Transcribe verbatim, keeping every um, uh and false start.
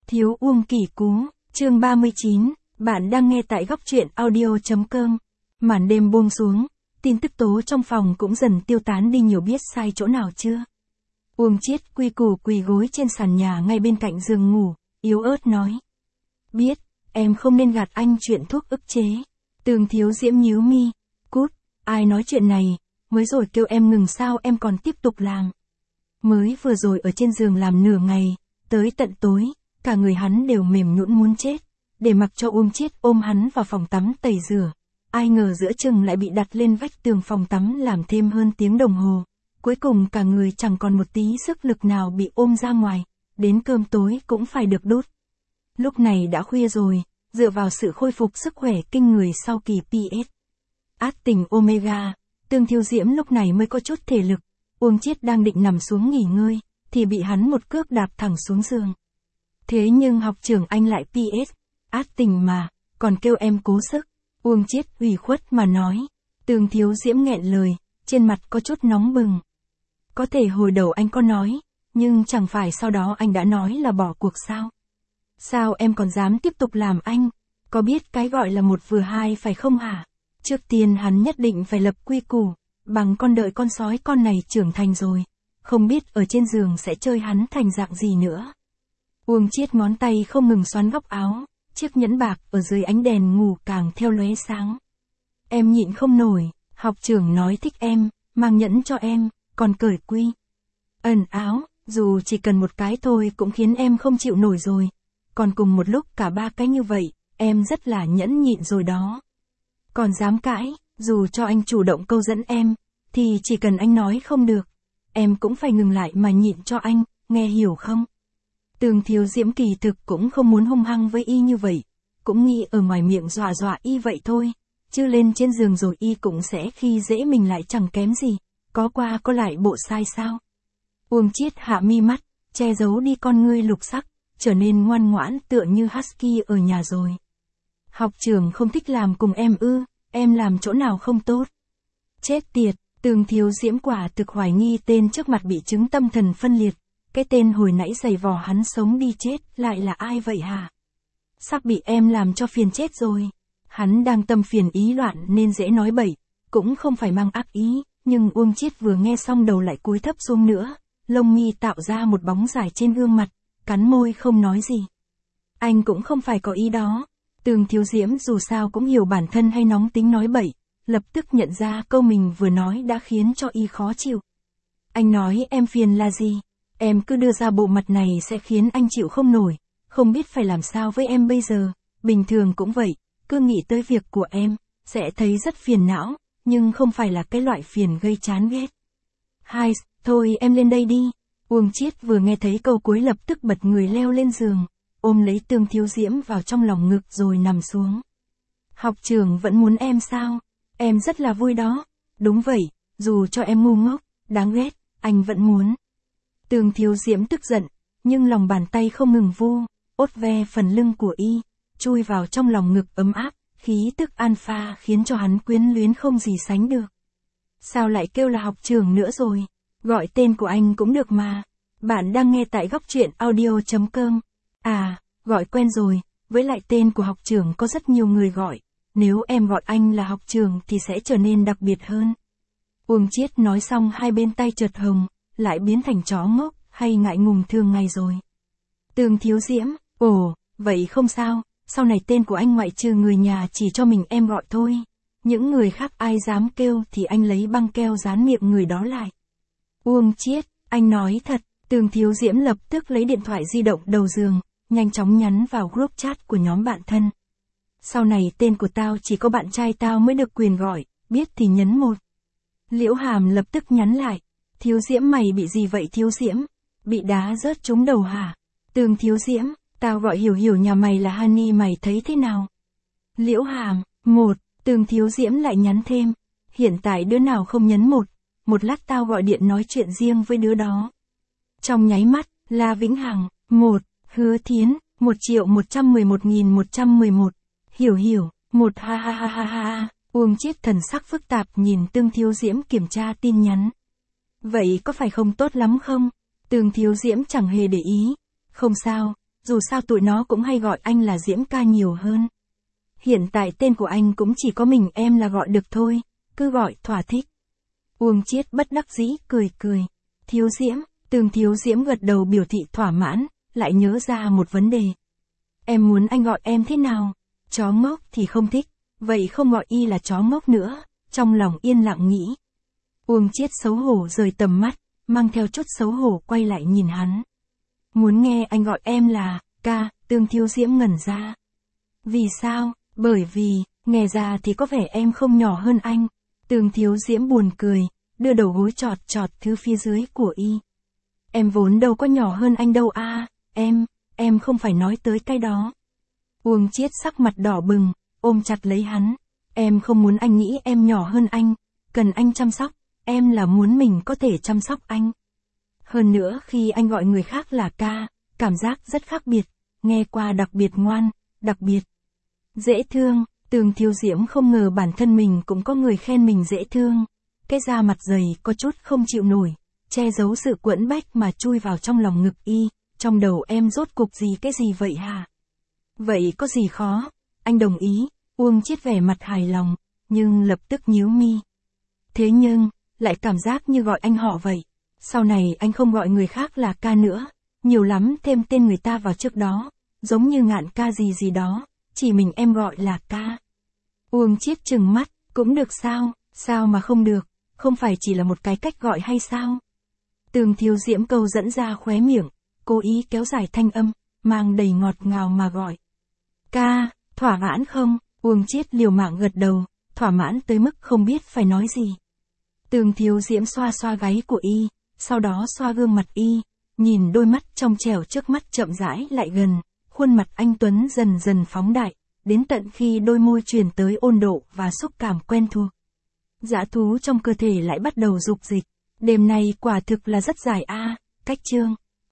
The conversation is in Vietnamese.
Thiếu Uông Kỷ Cú, chương ba mươi chín, bạn đang nghe tại góc truyện audio.com. Màn đêm buông xuống, tin tức tố trong phòng cũng dần tiêu tán đi nhiều, biết sai chỗ nào chưa? Uông Chiết quy củ quỳ gối trên sàn nhà ngay bên cạnh giường ngủ, yếu ớt nói. Biết, em không nên gạt anh chuyện thuốc ức chế. Tường Thiếu Diễm nhíu mi, cút, ai nói chuyện này, mới rồi kêu em ngừng sao em còn tiếp tục làm. Mới vừa rồi ở trên giường làm nửa ngày, tới tận tối, cả người hắn đều mềm nhũn muốn chết, để mặc cho Uông Chiết ôm hắn vào phòng tắm tẩy rửa. Ai ngờ giữa chừng lại bị đặt lên vách tường phòng tắm làm thêm hơn tiếng đồng hồ. Cuối cùng cả người chẳng còn một tí sức lực nào bị ôm ra ngoài, đến cơm tối cũng phải được đút. Lúc này đã khuya rồi, dựa vào sự khôi phục sức khỏe kinh người sau kỳ pê ét. Át tình Omega, Tường Thiếu Diễm lúc này mới có chút thể lực. Uông Chiết đang định nằm xuống nghỉ ngơi, thì bị hắn một cước đạp thẳng xuống giường. Thế nhưng học trưởng anh lại pê ét, át tình mà, còn kêu em cố sức. Uông Chiết ủy khuất mà nói. Tường Thiếu Diễm nghẹn lời, trên mặt có chút nóng bừng. Có thể hồi đầu anh có nói, nhưng chẳng phải sau đó anh đã nói là bỏ cuộc sao? Sao em còn dám tiếp tục làm anh? Có biết cái gọi là một vừa hai phải không hả? Trước tiên hắn nhất định phải lập quy củ, bằng con đợi con sói con này trưởng thành rồi, không biết ở trên giường sẽ chơi hắn thành dạng gì nữa. Uông Chiết ngón tay không ngừng xoắn góc áo, chiếc nhẫn bạc ở dưới ánh đèn ngủ càng theo lóe sáng. Em nhịn không nổi, học trưởng nói thích em, mang nhẫn cho em, còn cởi quy ẩn áo, dù chỉ cần một cái thôi cũng khiến em không chịu nổi rồi. Còn cùng một lúc cả ba cái như vậy, em rất là nhẫn nhịn rồi đó. Còn dám cãi, dù cho anh chủ động câu dẫn em, thì chỉ cần anh nói không được, em cũng phải ngừng lại mà nhịn cho anh, nghe hiểu không? Tường Thiếu Diễm kỳ thực cũng không muốn hung hăng với y như vậy, cũng nghĩ ở ngoài miệng dọa dọa y vậy thôi, chứ lên trên giường rồi y cũng sẽ khi dễ mình lại chẳng kém gì, có qua có lại bộ sai sao? Uông Chiết hạ mi mắt, che giấu đi con ngươi lục sắc, trở nên ngoan ngoãn tựa như husky ở nhà rồi. Học trưởng không thích làm cùng em ư, em làm chỗ nào không tốt? Chết tiệt, Tường Thiếu Diễm quả thực hoài nghi tên trước mặt bị chứng tâm thần phân liệt. Cái tên hồi nãy giày vò hắn sống đi chết lại là ai vậy hả? Sắp bị em làm cho phiền chết rồi. Hắn đang tâm phiền ý loạn nên dễ nói bậy, cũng không phải mang ác ý, nhưng Uông Chiết vừa nghe xong đầu lại cúi thấp xuống nữa, lông mi tạo ra một bóng dài trên gương mặt, cắn môi không nói gì. Anh cũng không phải có ý đó. Tường Thiếu Diễm dù sao cũng hiểu bản thân hay nóng tính nói bậy, lập tức nhận ra câu mình vừa nói đã khiến cho y khó chịu. Anh nói em phiền là gì? Em cứ đưa ra bộ mặt này sẽ khiến anh chịu không nổi, không biết phải làm sao với em bây giờ, bình thường cũng vậy, cứ nghĩ tới việc của em, sẽ thấy rất phiền não, nhưng không phải là cái loại phiền gây chán ghét. Hai, thôi em lên đây đi. Uông Chiết vừa nghe thấy câu cuối lập tức bật người leo lên giường, ôm lấy Tường Thiếu Diễm vào trong lòng ngực rồi nằm xuống. Học trưởng vẫn muốn em sao? Em rất là vui đó. Đúng vậy, dù cho em ngu ngốc, đáng ghét, anh vẫn muốn. Tường Thiếu Diễm tức giận, nhưng lòng bàn tay không ngừng vu, ốt ve phần lưng của y, chui vào trong lòng ngực ấm áp, khí tức alpha khiến cho hắn quyến luyến không gì sánh được. Sao lại kêu là học trưởng nữa rồi? Gọi tên của anh cũng được mà. Bạn đang nghe tại góc truyện audio.com. À, gọi quen rồi, với lại tên của học trưởng có rất nhiều người gọi, nếu em gọi anh là học trưởng thì sẽ trở nên đặc biệt hơn. Uông Chiết nói xong hai bên tay chợt hồng, lại biến thành chó ngốc, hay ngại ngùng thường ngày rồi. Tường Thiếu Diễm, ồ, vậy không sao, sau này tên của anh ngoại trừ người nhà chỉ cho mình em gọi thôi. Những người khác ai dám kêu thì anh lấy băng keo dán miệng người đó lại. Uông Chiết, anh nói thật. Tường Thiếu Diễm lập tức lấy điện thoại di động đầu giường, nhanh chóng nhắn vào group chat của nhóm bạn thân. Sau này tên của tao chỉ có bạn trai tao mới được quyền gọi, biết thì nhấn một. Liễu Hàm lập tức nhắn lại. Thiếu Diễm mày bị gì vậy Thiếu Diễm? Bị đá rớt trúng đầu hả? Tường Thiếu Diễm, tao gọi Hiểu Hiểu nhà mày là Honey mày thấy thế nào? Liễu Hàm, một. Tường Thiếu Diễm lại nhắn thêm. Hiện tại đứa nào không nhấn một, một lát tao gọi điện nói chuyện riêng với đứa đó. Trong nháy mắt, La Vĩnh Hằng, một. Hứa Thiến, một triệu một trăm mười một nghìn một trăm mười một. Hiểu Hiểu, một ha ha ha ha ha. Uông Chiết thần sắc phức tạp nhìn Tường Thiếu Diễm kiểm tra tin nhắn. Vậy có phải không tốt lắm không? Tường Thiếu Diễm chẳng hề để ý. Không sao, dù sao tụi nó cũng hay gọi anh là Diễm ca nhiều hơn. Hiện tại tên của anh cũng chỉ có mình em là gọi được thôi, cứ gọi thỏa thích. Uông Chiết bất đắc dĩ cười cười. Thiếu Diễm, Tường Thiếu Diễm gật đầu biểu thị thỏa mãn, lại nhớ ra một vấn đề. Em muốn anh gọi em thế nào? Chó ngốc thì không thích, vậy không gọi y là chó ngốc nữa, trong lòng yên lặng nghĩ. Uông Chiết xấu hổ rời tầm mắt, mang theo chút xấu hổ quay lại nhìn hắn. Muốn nghe anh gọi em là, ca, Tường Thiếu Diễm ngẩn ra. Vì sao? Bởi vì, nghe ra thì có vẻ em không nhỏ hơn anh. Tường Thiếu Diễm buồn cười, đưa đầu gối chọt chọt thứ phía dưới của y. Em vốn đâu có nhỏ hơn anh đâu a, à, em, em không phải nói tới cái đó. Uông Chiết sắc mặt đỏ bừng, ôm chặt lấy hắn. Em không muốn anh nghĩ em nhỏ hơn anh, cần anh chăm sóc, em là muốn mình có thể chăm sóc anh. Hơn nữa khi anh gọi người khác là ca, cảm giác rất khác biệt, nghe qua đặc biệt ngoan, đặc biệt dễ thương. Tường Thiếu Diễm không ngờ bản thân mình cũng có người khen mình dễ thương. Cái da mặt dày có chút không chịu nổi, che giấu sự quẫn bách mà chui vào trong lòng ngực y. Trong đầu em rốt cuộc gì cái gì vậy hả? Vậy có gì khó? Anh đồng ý. Uông Chiết vẻ mặt hài lòng, nhưng lập tức nhíu mi. Thế nhưng, lại cảm giác như gọi anh họ vậy. Sau này anh không gọi người khác là ca nữa, nhiều lắm thêm tên người ta vào trước đó, giống như Ngạn ca gì gì đó, chỉ mình em gọi là ca. Uông Chiết trừng mắt, cũng được sao, sao mà không được, không phải chỉ là một cái cách gọi hay sao? Tường Thiếu Diễm câu dẫn ra khóe miệng, cố ý kéo dài thanh âm, mang đầy ngọt ngào mà gọi. Ca, thỏa mãn không? Uông Chiết liều mạng gật đầu, thỏa mãn tới mức không biết phải nói gì. Tường Thiếu Diễm xoa xoa gáy của y, sau đó xoa gương mặt y, nhìn đôi mắt trong trẻo trước mắt chậm rãi lại gần, khuôn mặt anh tuấn dần dần phóng đại, đến tận khi đôi môi truyền tới ôn độ và xúc cảm quen thuộc. Dã thú trong cơ thể lại bắt đầu dục dịch, đêm nay quả thực là rất dài a, cách chương.